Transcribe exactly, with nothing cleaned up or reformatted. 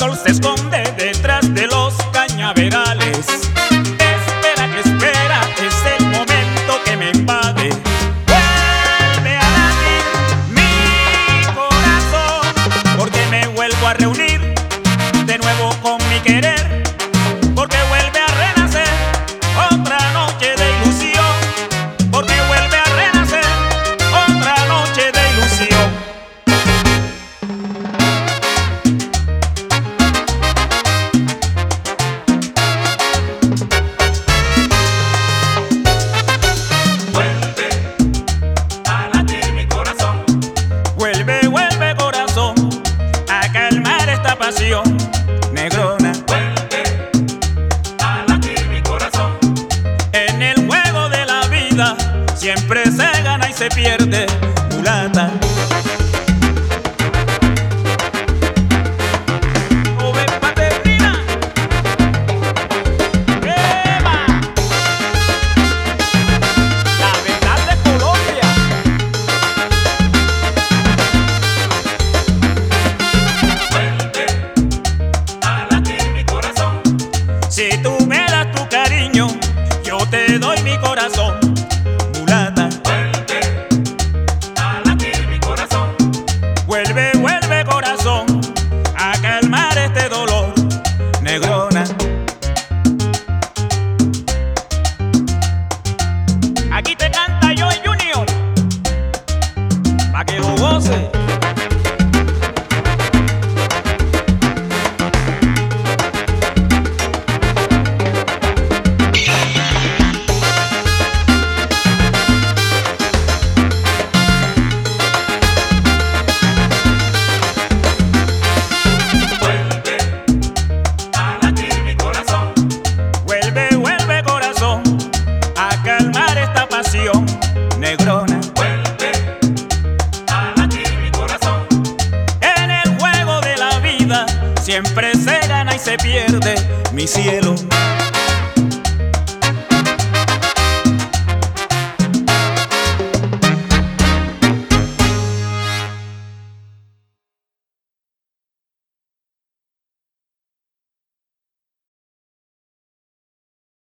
sol se esconde detrás de los cañaverales. Espera que espera, es el momento que me invade. Vuelve a latir mi corazón, porque me vuelvo a reunir de nuevo con mi querer, porque vuelve a renacer otra noche de ilusión, porque vuelve a renacer otra noche de ilusión. Negrona, vuelve a latir mi corazón. En el juego de la vida siempre se gana y se pierde, mulata. Si tú me das tu cariño, yo te doy mi corazón, mulata. Vuelve a latir mi corazón. Vuelve, vuelve corazón, a calmar este dolor, negrona. Aquí te canta Joey Junior, pa' que lo goce. Negrona, vuelve a latir mi corazón. En el juego de la vida siempre se gana y se pierde, mi cielo.